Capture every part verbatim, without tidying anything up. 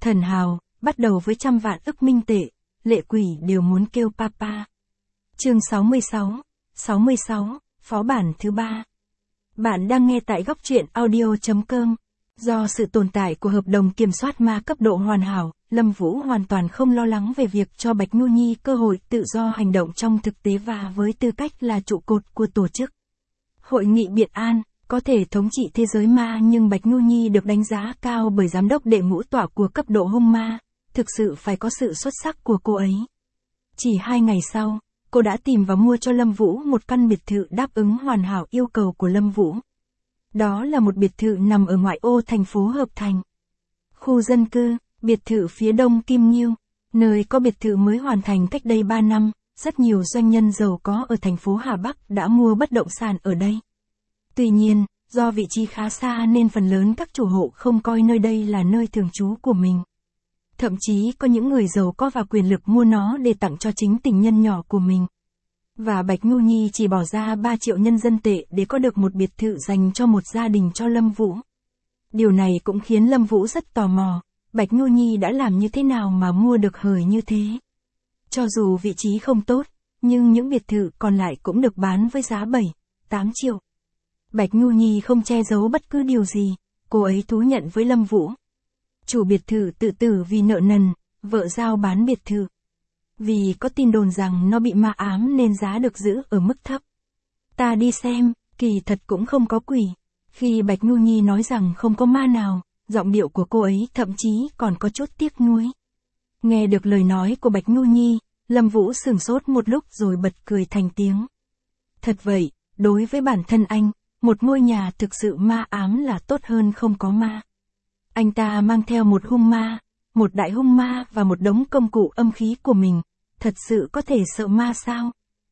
Thần hào, bắt đầu với trăm vạn ức minh tệ, lệ quỷ đều muốn kêu papa. Chương sáu mươi sáu, sáu mươi sáu, phó bản thứ ba. Bạn đang nghe tại góc truyện audio chấm com. Do sự tồn tại của hợp đồng kiểm soát ma cấp độ hoàn hảo, Lâm Vũ hoàn toàn không lo lắng về việc cho Bạch Nhu Nhi cơ hội tự do hành động trong thực tế và với tư cách là trụ cột của tổ chức Hội nghị Biện An, có thể thống trị thế giới ma, nhưng Bạch Nhu Nhi được đánh giá cao bởi giám đốc đệ ngũ tọa của cấp độ hung ma, thực sự phải có sự xuất sắc của cô ấy. Chỉ hai ngày sau, cô đã tìm và mua cho Lâm Vũ một căn biệt thự đáp ứng hoàn hảo yêu cầu của Lâm Vũ. Đó là một biệt thự nằm ở ngoại ô thành phố Hợp Thành. Khu dân cư, biệt thự phía đông Kim Nghiêu, nơi có biệt thự mới hoàn thành cách đây ba năm, rất nhiều doanh nhân giàu có ở thành phố Hà Bắc đã mua bất động sản ở đây. Tuy nhiên, do vị trí khá xa nên phần lớn các chủ hộ không coi nơi đây là nơi thường trú của mình. Thậm chí có những người giàu có và quyền lực mua nó để tặng cho chính tình nhân nhỏ của mình. Và Bạch Nhu Nhi chỉ bỏ ra ba triệu nhân dân tệ để có được một biệt thự dành cho một gia đình cho Lâm Vũ. Điều này cũng khiến Lâm Vũ rất tò mò, Bạch Nhu Nhi đã làm như thế nào mà mua được hời như thế. Cho dù vị trí không tốt, nhưng những biệt thự còn lại cũng được bán với giá bảy, tám triệu. Bạch Nhu Nhi không che giấu bất cứ điều gì, cô ấy thú nhận với Lâm Vũ. Chủ biệt thự tự tử vì nợ nần, vợ giao bán biệt thự. Vì có tin đồn rằng nó bị ma ám nên giá được giữ ở mức thấp. Ta đi xem, kỳ thật cũng không có quỷ. Khi Bạch Nhu Nhi nói rằng không có ma nào, giọng điệu của cô ấy thậm chí còn có chút tiếc nuối. Nghe được lời nói của Bạch Nhu Nhi, Lâm Vũ sửng sốt một lúc rồi bật cười thành tiếng. Thật vậy, đối với bản thân anh, một ngôi nhà thực sự ma ám là tốt hơn không có ma. Anh ta mang theo một hung ma, một đại hung ma và một đống công cụ âm khí của mình, thật sự có thể sợ ma sao?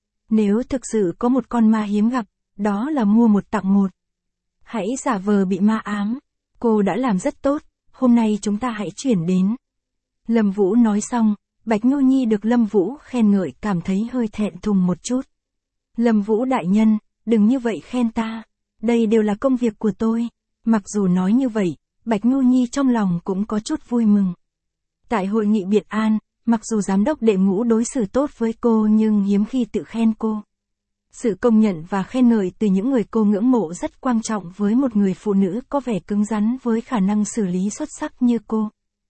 Nếu thực sự có một con ma hiếm gặp, đó là mua một tặng một. Hãy giả vờ bị ma ám, cô đã làm rất tốt, hôm nay chúng ta hãy chuyển đến. Lâm Vũ nói xong, Bạch Nhu Nhi được Lâm Vũ khen ngợi cảm thấy hơi thẹn thùng một chút. Lâm Vũ đại nhân, đừng như vậy khen ta, đây đều là công việc của tôi. Mặc dù nói như vậy, Bạch Nhu Nhi trong lòng cũng có chút vui mừng. Tại hội nghị Biện An, mặc dù giám đốc đệ ngũ đối xử tốt với cô nhưng hiếm khi tự khen cô. Sự công nhận và khen ngợi từ những người cô ngưỡng mộ rất quan trọng với một người phụ nữ có vẻ cứng rắn với khả năng xử lý xuất sắc như cô.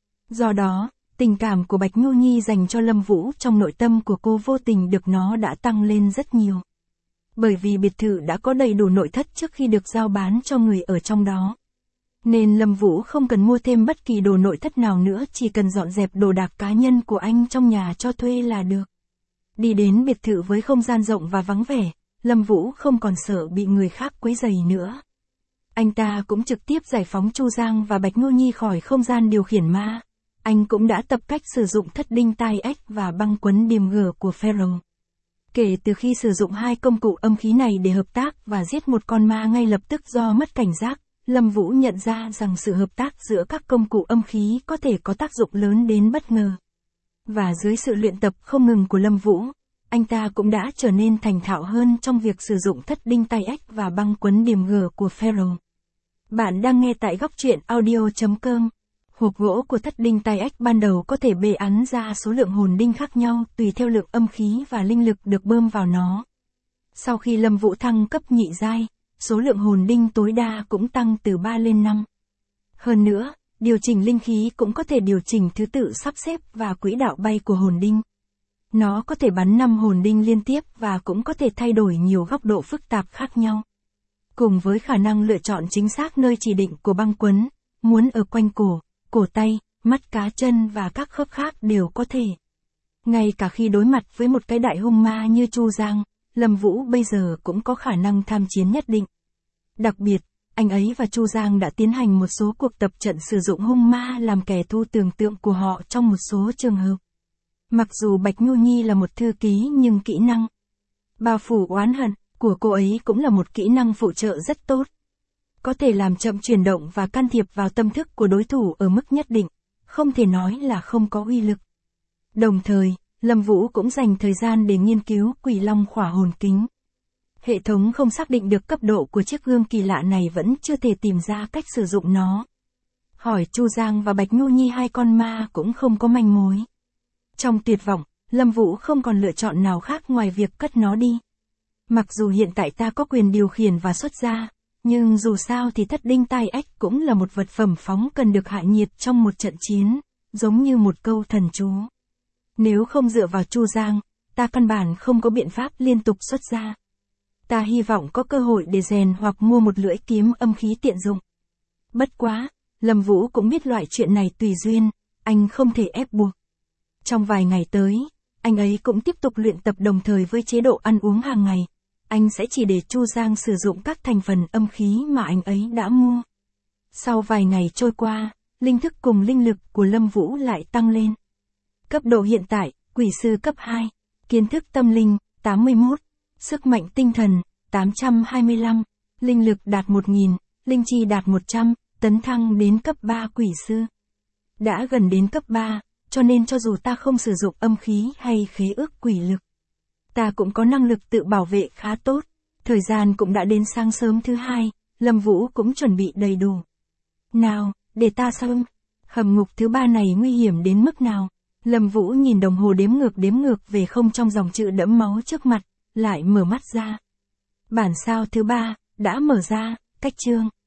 Do đó, tình cảm của Bạch Nhu Nhi dành cho Lâm Vũ trong nội tâm của cô vô tình được nó đã tăng lên rất nhiều. Bởi vì biệt thự đã có đầy đủ nội thất trước khi được giao bán cho người ở trong đó. Nên Lâm Vũ không cần mua thêm bất kỳ đồ nội thất nào nữa, chỉ cần dọn dẹp đồ đạc cá nhân của anh trong nhà cho thuê là được. Đi đến biệt thự với không gian rộng và vắng vẻ, Lâm Vũ không còn sợ bị người khác quấy rầy nữa. Anh ta cũng trực tiếp giải phóng Chu Giang và Bạch Nhu Nhi khỏi không gian điều khiển ma. Anh cũng đã tập cách sử dụng thất đinh tai ếch và băng quấn điềm gở của Pharaoh. Kể từ khi sử dụng hai công cụ âm khí này để hợp tác và giết một con ma ngay lập tức do mất cảnh giác, Lâm Vũ nhận ra rằng sự hợp tác giữa các công cụ âm khí có thể có tác dụng lớn đến bất ngờ. Và dưới sự luyện tập không ngừng của Lâm Vũ, anh ta cũng đã trở nên thành thạo hơn trong việc sử dụng thất đinh tai ếch và băng quấn điềm gở của Pharaoh. Bạn đang nghe tại góc truyện audio chấm com. Hộp gỗ của thất đinh tai ếch ban đầu có thể bê ẵn ra số lượng hồn đinh khác nhau tùy theo lượng âm khí và linh lực được bơm vào nó. Sau khi Lâm Vũ thăng cấp nhị giai, số lượng hồn đinh tối đa cũng tăng từ ba lên năm. Hơn nữa, điều chỉnh linh khí cũng có thể điều chỉnh thứ tự sắp xếp và quỹ đạo bay của hồn đinh. Nó có thể bắn năm hồn đinh liên tiếp và cũng có thể thay đổi nhiều góc độ phức tạp khác nhau. Cùng với khả năng lựa chọn chính xác nơi chỉ định của băng quấn, muốn ở quanh cổ, cổ tay, mắt cá chân và các khớp khác đều có thể. Ngay cả khi đối mặt với một cái đại hung ma như Chu Giang, Lâm Vũ bây giờ cũng có khả năng tham chiến nhất định. Đặc biệt, anh ấy và Chu Giang đã tiến hành một số cuộc tập trận sử dụng hung ma làm kẻ thù tưởng tượng của họ trong một số trường hợp. Mặc dù Bạch Nhu Nhi là một thư ký nhưng kỹ năng bao phủ oán hận của cô ấy cũng là một kỹ năng phụ trợ rất tốt. Có thể làm chậm chuyển động và can thiệp vào tâm thức của đối thủ ở mức nhất định, không thể nói là không có uy lực. Đồng thời, Lâm Vũ cũng dành thời gian để nghiên cứu Quỷ Long khỏa hồn kính. Hệ thống không xác định được cấp độ của chiếc gương kỳ lạ này vẫn chưa thể tìm ra cách sử dụng nó. Hỏi Chu Giang và Bạch Nhu Nhi hai con ma cũng không có manh mối. Trong tuyệt vọng, Lâm Vũ không còn lựa chọn nào khác ngoài việc cất nó đi. Mặc dù hiện tại ta có quyền điều khiển và xuất ra, nhưng dù sao thì thất đinh tai ách cũng là một vật phẩm phóng cần được hạ nhiệt trong một trận chiến, giống như một câu thần chú. Nếu không dựa vào Chu Giang, ta căn bản không có biện pháp liên tục xuất ra. Ta hy vọng có cơ hội để rèn hoặc mua một lưỡi kiếm âm khí tiện dụng. Bất quá, Lâm Vũ cũng biết loại chuyện này tùy duyên, anh không thể ép buộc. Trong vài ngày tới, anh ấy cũng tiếp tục luyện tập đồng thời với chế độ ăn uống hàng ngày. Anh sẽ chỉ để Chu Giang sử dụng các thành phần âm khí mà anh ấy đã mua. Sau vài ngày trôi qua, linh thức cùng linh lực của Lâm Vũ lại tăng lên. Cấp độ hiện tại, quỷ sư cấp hai, kiến thức tâm linh, tám mươi mốt, sức mạnh tinh thần, tám trăm hai mươi lăm, linh lực đạt một nghìn, linh chi đạt một trăm, tấn thăng đến cấp ba quỷ sư. Đã gần đến cấp ba, cho nên cho dù ta không sử dụng âm khí hay khế ước quỷ lực, ta cũng có năng lực tự bảo vệ khá tốt. Thời gian cũng đã đến sáng sớm thứ hai, Lâm Vũ cũng chuẩn bị đầy đủ. Nào, để ta xem, hầm ngục thứ ba này nguy hiểm đến mức nào? Lâm Vũ nhìn đồng hồ đếm ngược đếm ngược về không trong dòng chữ đẫm máu trước mặt, lại mở mắt ra. Bản sao thứ ba, đã mở ra, cách chương.